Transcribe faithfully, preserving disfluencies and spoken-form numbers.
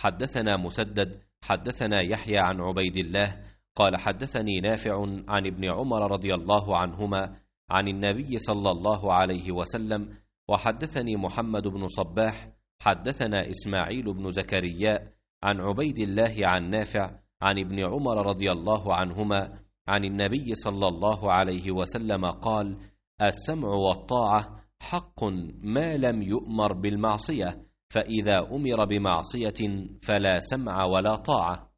حدثنا مسدد حدثنا يحيى عن عبيد الله قال حدثني نافع عن ابن عمر رضي الله عنهما عن النبي صلى الله عليه وسلم. وحدثني محمد بن صباح حدثنا إسماعيل بن زكريا عن عبيد الله عن نافع عن ابن عمر رضي الله عنهما عن النبي صلى الله عليه وسلم قال: السمع والطاعة حق ما لم يؤمر بالمعصية، فإذا أمر بمعصية فلا سمع ولا طاعة.